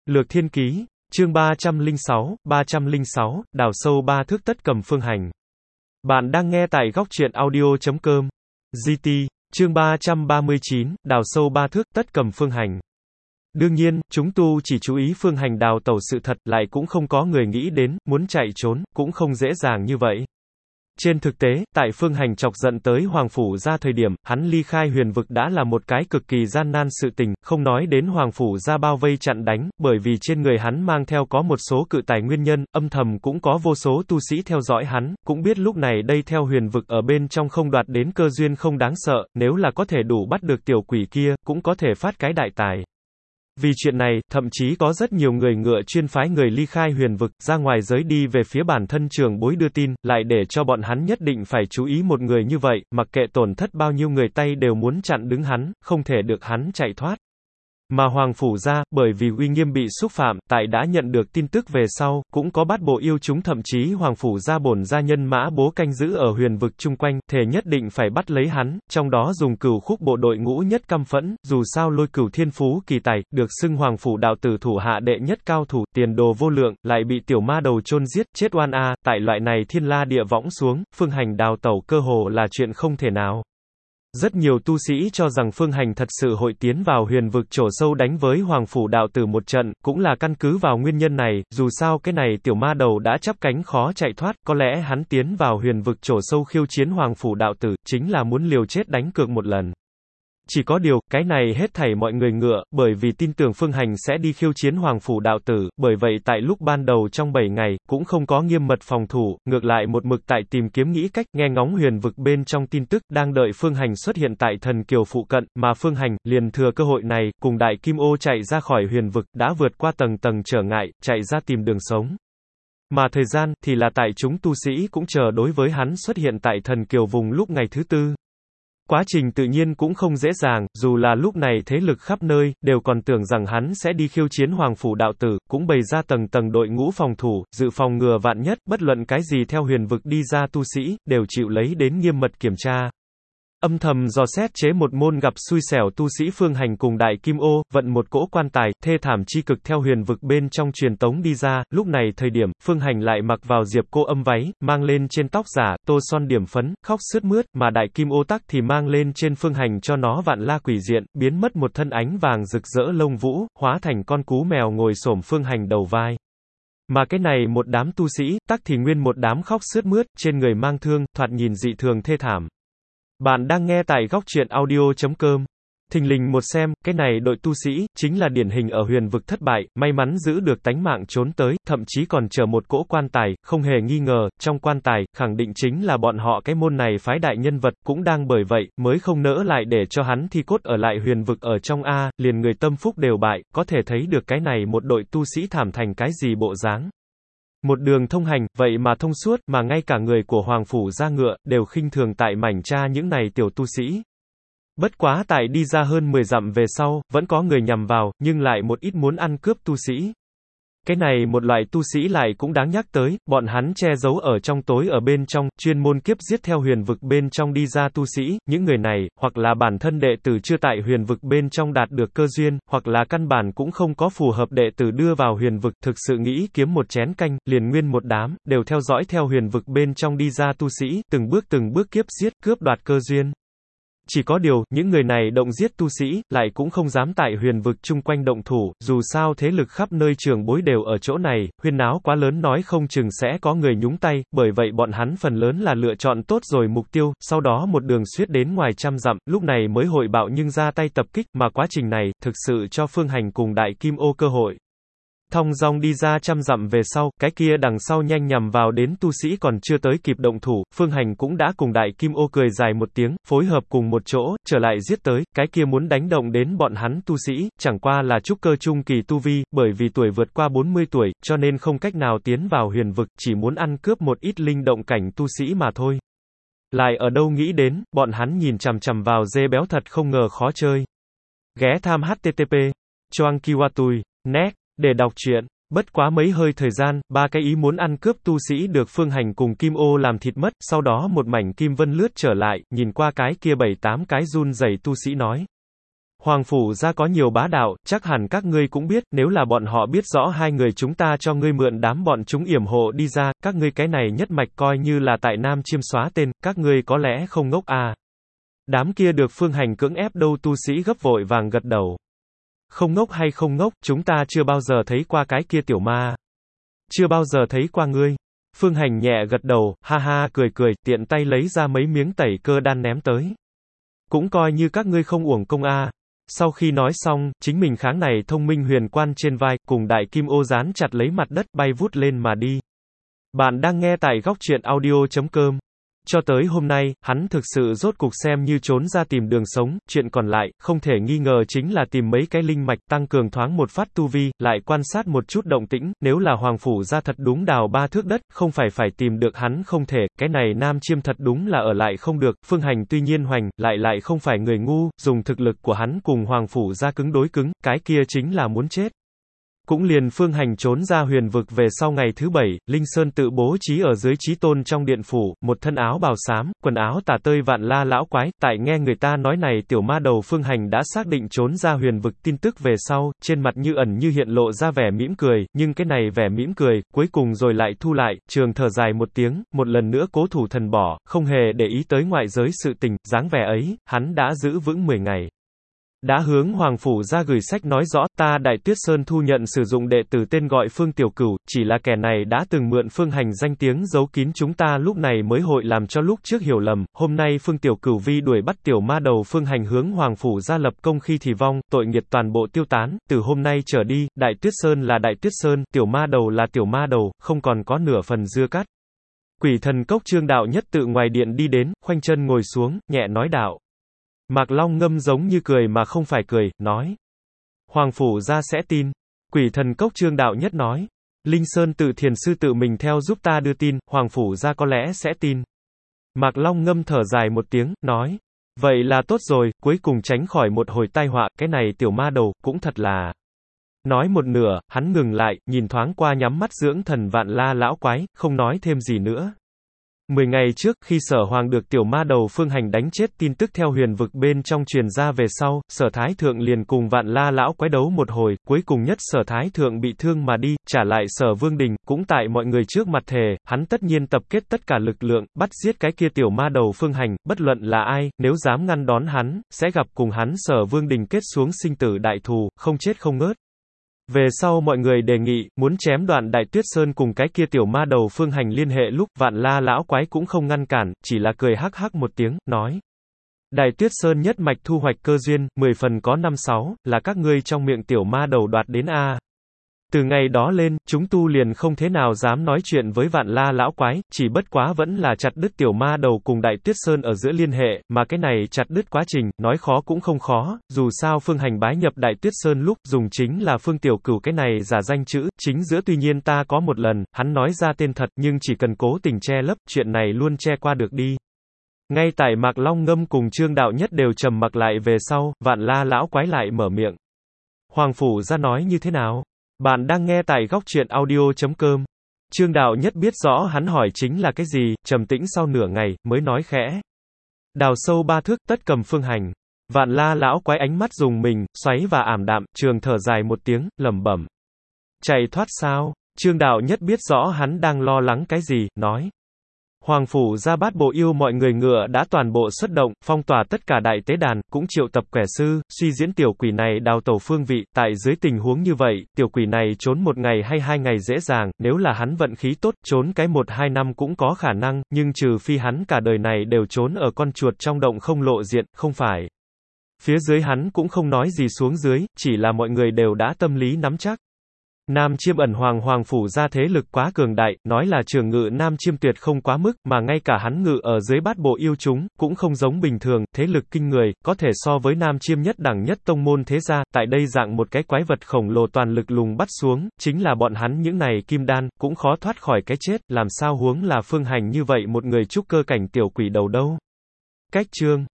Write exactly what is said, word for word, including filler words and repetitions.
Lược Thiên Ký, chương ba trăm lẻ sáu, ba trăm lẻ sáu, đào sâu ba thước tất cầm phương hành. Bạn đang nghe tại góc truyện audio chấm com. giê tê, chương ba trăm ba mươi chín, đào sâu ba thước tất cầm phương hành. Đương nhiên, chúng tu chỉ chú ý phương hành đào tẩu sự thật, lại cũng không có người nghĩ đến, muốn chạy trốn, cũng không dễ dàng như vậy. Trên thực tế, tại phương hành chọc giận tới Hoàng Phủ Gia thời điểm, hắn ly khai huyền vực đã là một cái cực kỳ gian nan sự tình, không nói đến Hoàng Phủ Gia bao vây chặn đánh, bởi vì trên người hắn mang theo có một số cự tài nguyên nhân, âm thầm cũng có vô số tu sĩ theo dõi hắn, cũng biết lúc này đây theo huyền vực ở bên trong không đoạt đến cơ duyên không đáng sợ, nếu là có thể đủ bắt được tiểu quỷ kia, cũng có thể phát cái đại tài. Vì chuyện này, thậm chí có rất nhiều người ngựa chuyên phái người ly khai huyền vực, ra ngoài giới đi về phía bản thân trưởng bối đưa tin, lại để cho bọn hắn nhất định phải chú ý một người như vậy, mặc kệ tổn thất bao nhiêu người tay đều muốn chặn đứng hắn, không thể được hắn chạy thoát. Mà Hoàng Phủ Gia, bởi vì uy nghiêm bị xúc phạm, tại đã nhận được tin tức về sau, cũng có bắt bộ yêu chúng thậm chí Hoàng Phủ Gia bổn gia nhân mã bố canh giữ ở huyền vực chung quanh, thề nhất định phải bắt lấy hắn, trong đó dùng cửu khúc bộ đội ngũ nhất căm phẫn, dù sao Lôi Cửu thiên phú kỳ tài, được xưng Hoàng Phủ đạo tử thủ hạ đệ nhất cao thủ, tiền đồ vô lượng, lại bị tiểu ma đầu chôn giết, chết oan a, tại loại này thiên la địa võng xuống, phương hành đào tẩu cơ hồ là chuyện không thể nào. Rất nhiều tu sĩ cho rằng phương hành thật sự hội tiến vào huyền vực trổ sâu đánh với Hoàng Phủ đạo tử một trận, cũng là căn cứ vào nguyên nhân này, dù sao cái này tiểu ma đầu đã chắp cánh khó chạy thoát, có lẽ hắn tiến vào huyền vực trổ sâu khiêu chiến Hoàng Phủ đạo tử, chính là muốn liều chết đánh cược một lần. Chỉ có điều, cái này hết thảy mọi người ngựa, bởi vì tin tưởng phương hành sẽ đi khiêu chiến Hoàng Phủ đạo tử, bởi vậy tại lúc ban đầu trong bảy ngày, cũng không có nghiêm mật phòng thủ, ngược lại một mực tại tìm kiếm nghĩ cách, nghe ngóng huyền vực bên trong tin tức, đang đợi phương hành xuất hiện tại thần kiều phụ cận, mà phương hành, liền thừa cơ hội này, cùng đại kim ô chạy ra khỏi huyền vực, đã vượt qua tầng tầng trở ngại, chạy ra tìm đường sống. Mà thời gian, thì là tại chúng tu sĩ cũng chờ đối với hắn xuất hiện tại thần kiều vùng lúc ngày thứ tư. Quá trình tự nhiên cũng không dễ dàng, dù là lúc này thế lực khắp nơi, đều còn tưởng rằng hắn sẽ đi khiêu chiến Hoàng Phủ đạo tử, cũng bày ra tầng tầng đội ngũ phòng thủ, dự phòng ngừa vạn nhất, bất luận cái gì theo huyền vực đi ra tu sĩ, đều chịu lấy đến nghiêm mật kiểm tra. Âm thầm dò xét chế một môn gặp xui xẻo tu sĩ phương hành cùng đại kim ô, vận một cỗ quan tài, thê thảm chi cực theo huyền vực bên trong truyền tống đi ra, lúc này thời điểm, phương hành lại mặc vào diệp cô âm váy, mang lên trên tóc giả, tô son điểm phấn, khóc sướt mướt, mà đại kim ô tắc thì mang lên trên phương hành cho nó vạn la quỷ diện, biến mất một thân ánh vàng rực rỡ lông vũ, hóa thành con cú mèo ngồi xổm phương hành đầu vai. Mà cái này một đám tu sĩ, tắc thì nguyên một đám khóc sướt mướt, trên người mang thương, thoạt nhìn dị thường thê thảm. Bạn đang nghe tại góc truyện audio chấm com. Thình lình một xem, cái này đội tu sĩ, chính là điển hình ở huyền vực thất bại, may mắn giữ được tánh mạng trốn tới, thậm chí còn chờ một cỗ quan tài, không hề nghi ngờ, trong quan tài, khẳng định chính là bọn họ cái môn này phái đại nhân vật, cũng đang bởi vậy, mới không nỡ lại để cho hắn thi cốt ở lại huyền vực ở trong A, liền người tâm phúc đều bại, có thể thấy được cái này một đội tu sĩ thảm thành cái gì bộ dáng. Một đường thông hành, vậy mà thông suốt, mà ngay cả người của Hoàng Phủ Gia ngựa, đều khinh thường tại mảnh tra những này tiểu tu sĩ. Bất quá tại đi ra hơn mười dặm về sau, vẫn có người nhằm vào, nhưng lại một ít muốn ăn cướp tu sĩ. Cái này một loại tu sĩ lại cũng đáng nhắc tới, bọn hắn che giấu ở trong tối ở bên trong, chuyên môn kiếp giết theo huyền vực bên trong đi ra tu sĩ, những người này, hoặc là bản thân đệ tử chưa tại huyền vực bên trong đạt được cơ duyên, hoặc là căn bản cũng không có phù hợp đệ tử đưa vào huyền vực, thực sự nghĩ kiếm một chén canh, liền nguyên một đám, đều theo dõi theo huyền vực bên trong đi ra tu sĩ, từng bước từng bước kiếp giết, cướp đoạt cơ duyên. Chỉ có điều, những người này động giết tu sĩ, lại cũng không dám tại huyền vực chung quanh động thủ, dù sao thế lực khắp nơi trường bối đều ở chỗ này, huyên náo quá lớn nói không chừng sẽ có người nhúng tay, bởi vậy bọn hắn phần lớn là lựa chọn tốt rồi mục tiêu, sau đó một đường suýt đến ngoài trăm dặm, lúc này mới hội bạo nhưng ra tay tập kích, mà quá trình này, thực sự cho phương hành cùng đại kim ô cơ hội. Thong dong đi ra trăm dặm về sau, cái kia đằng sau nhanh nhằm vào đến tu sĩ còn chưa tới kịp động thủ, phương hành cũng đã cùng đại kim ô cười dài một tiếng, phối hợp cùng một chỗ, trở lại giết tới, cái kia muốn đánh động đến bọn hắn tu sĩ, chẳng qua là trúc cơ trung kỳ tu vi, bởi vì tuổi vượt qua bốn mươi tuổi, cho nên không cách nào tiến vào huyền vực, chỉ muốn ăn cướp một ít linh động cảnh tu sĩ mà thôi. Lại ở đâu nghĩ đến, bọn hắn nhìn chằm chằm vào dê béo thật không ngờ khó chơi. Ghé tham hát tê tê pê, choang kiwatui, net. Để đọc truyện, bất quá mấy hơi thời gian, ba cái ý muốn ăn cướp tu sĩ được phương hành cùng kim ô làm thịt mất, sau đó một mảnh kim vân lướt trở lại, nhìn qua cái kia bảy tám cái run rẩy tu sĩ nói. Hoàng phủ gia có nhiều bá đạo, chắc hẳn các ngươi cũng biết, nếu là bọn họ biết rõ hai người chúng ta cho ngươi mượn đám bọn chúng yểm hộ đi ra, các ngươi cái này nhất mạch coi như là tại Nam Chiêm xóa tên, các ngươi có lẽ không ngốc à. Đám kia được Phương Hành cưỡng ép đâu tu sĩ gấp vội vàng gật đầu. Không ngốc hay không ngốc, chúng ta chưa bao giờ thấy qua cái kia tiểu ma. Chưa bao giờ thấy qua ngươi. Phương Hành nhẹ gật đầu, ha ha cười cười, tiện tay lấy ra mấy miếng tẩy cơ đan ném tới. Cũng coi như các ngươi không uổng công a. Sau khi nói xong, chính mình kháng này thông minh huyền quan trên vai, cùng đại kim ô dán chặt lấy mặt đất bay vút lên mà đi. Bạn đang nghe tại góc truyện audio chấm com. Cho tới hôm nay, hắn thực sự rốt cục xem như trốn ra tìm đường sống, chuyện còn lại, không thể nghi ngờ chính là tìm mấy cái linh mạch tăng cường thoáng một phát tu vi, lại quan sát một chút động tĩnh, nếu là Hoàng phủ gia thật đúng đào ba thước đất, không phải phải tìm được hắn không thể, cái này Nam Chiêm thật đúng là ở lại không được, Phương Hành tuy nhiên hoành, lại lại không phải người ngu, dùng thực lực của hắn cùng Hoàng phủ gia cứng đối cứng, cái kia chính là muốn chết. Cũng liền Phương Hành trốn ra huyền vực về sau ngày thứ bảy, Linh Sơn tự bố trí ở dưới chí tôn trong điện phủ, một thân áo bào xám, quần áo tả tơi vạn la lão quái, tại nghe người ta nói này tiểu ma đầu Phương Hành đã xác định trốn ra huyền vực tin tức về sau, trên mặt như ẩn như hiện lộ ra vẻ mỉm cười, nhưng cái này vẻ mỉm cười, cuối cùng rồi lại thu lại, trường thở dài một tiếng, một lần nữa cố thủ thần bỏ, không hề để ý tới ngoại giới sự tình, dáng vẻ ấy, hắn đã giữ vững mười ngày. Đã hướng Hoàng phủ ra gửi sách nói rõ, ta Đại Tuyết Sơn thu nhận sử dụng đệ tử tên gọi Phương Tiểu Cửu, chỉ là kẻ này đã từng mượn Phương Hành danh tiếng giấu kín chúng ta lúc này mới hội làm cho lúc trước hiểu lầm, hôm nay Phương Tiểu Cửu vi đuổi bắt tiểu ma đầu Phương Hành hướng Hoàng phủ ra lập công khi thì vong, tội nghiệt toàn bộ tiêu tán, từ hôm nay trở đi, Đại Tuyết Sơn là Đại Tuyết Sơn, tiểu ma đầu là tiểu ma đầu, không còn có nửa phần dưa cắt. Quỷ thần cốc Trương đạo nhất tự ngoài điện đi đến, khoanh chân ngồi xuống, nhẹ nói đạo. Mạc Long ngâm giống như cười mà không phải cười, nói. Hoàng phủ ra sẽ tin. Quỷ thần cốc Trương đạo nhất nói. Linh Sơn tự thiền sư tự mình theo giúp ta đưa tin, Hoàng phủ ra có lẽ sẽ tin. Mạc Long ngâm thở dài một tiếng, nói. Vậy là tốt rồi, cuối cùng tránh khỏi một hồi tai họa, cái này tiểu ma đầu, cũng thật là. Nói một nửa, hắn ngừng lại, nhìn thoáng qua nhắm mắt dưỡng thần vạn la lão quái, không nói thêm gì nữa. Mười ngày trước, khi Sở Hoàng được tiểu ma đầu Phương Hành đánh chết tin tức theo huyền vực bên trong truyền ra về sau, Sở Thái Thượng liền cùng vạn la lão quái đấu một hồi, cuối cùng nhất Sở Thái Thượng bị thương mà đi, trả lại Sở Vương Đình, cũng tại mọi người trước mặt thề, hắn tất nhiên tập kết tất cả lực lượng, bắt giết cái kia tiểu ma đầu Phương Hành, bất luận là ai, nếu dám ngăn đón hắn, sẽ gặp cùng hắn Sở Vương Đình kết xuống sinh tử đại thù, không chết không ngớt. Về sau mọi người đề nghị, muốn chém đoạn Đại Tuyết Sơn cùng cái kia tiểu ma đầu Phương Hành liên hệ lúc, vạn la lão quái cũng không ngăn cản, chỉ là cười hắc hắc một tiếng, nói. Đại Tuyết Sơn nhất mạch thu hoạch cơ duyên, mười phần có năm sáu, là các ngươi trong miệng tiểu ma đầu đoạt đến a. Từ ngày đó lên, chúng tu liền không thế nào dám nói chuyện với vạn la lão quái, chỉ bất quá vẫn là chặt đứt tiểu ma đầu cùng Đại Tuyết Sơn ở giữa liên hệ, mà cái này chặt đứt quá trình, nói khó cũng không khó, dù sao Phương Hành bái nhập Đại Tuyết Sơn lúc dùng chính là Phương Tiểu Cửu cái này giả danh chữ, chính giữa tuy nhiên ta có một lần, hắn nói ra tên thật nhưng chỉ cần cố tình che lấp, chuyện này luôn che qua được đi. Ngay tại Mạc Long ngâm cùng Trương đạo nhất đều trầm mặc lại về sau, vạn la lão quái lại mở miệng. Hoàng phủ ra nói như thế nào? Bạn đang nghe tại góc truyện audio chấm com. Trương đạo nhất biết rõ hắn hỏi chính là cái gì, trầm tĩnh sau nửa ngày, mới nói khẽ. Đào sâu ba thước, tất cầm Phương Hành. Vạn la lão quái ánh mắt dùng mình, xoáy và ảm đạm, trường thở dài một tiếng, lẩm bẩm. Chạy thoát sao? Trương đạo nhất biết rõ hắn đang lo lắng cái gì, nói. Hoàng phủ ra bát bộ yêu mọi người ngựa đã toàn bộ xuất động, phong tỏa tất cả đại tế đàn, cũng triệu tập quẻ sư, suy diễn tiểu quỷ này đào tẩu phương vị, tại dưới tình huống như vậy, tiểu quỷ này trốn một ngày hay hai ngày dễ dàng, nếu là hắn vận khí tốt, trốn cái một hai năm cũng có khả năng, nhưng trừ phi hắn cả đời này đều trốn ở con chuột trong động không lộ diện, không phải. Phía dưới hắn cũng không nói gì xuống dưới, chỉ là mọi người đều đã tâm lý nắm chắc. Nam Chiêm ẩn hoàng hoàng phủ ra thế lực quá cường đại, nói là trường ngự Nam Chiêm tuyệt không quá mức, mà ngay cả hắn ngự ở dưới bát bộ yêu chúng, cũng không giống bình thường, thế lực kinh người, có thể so với Nam Chiêm nhất đẳng nhất tông môn thế gia, tại đây dạng một cái quái vật khổng lồ toàn lực lùng bắt xuống, chính là bọn hắn những này kim đan, cũng khó thoát khỏi cái chết, làm sao huống là Phương Hành như vậy một người trúc cơ cảnh tiểu quỷ đầu đâu. Cách chương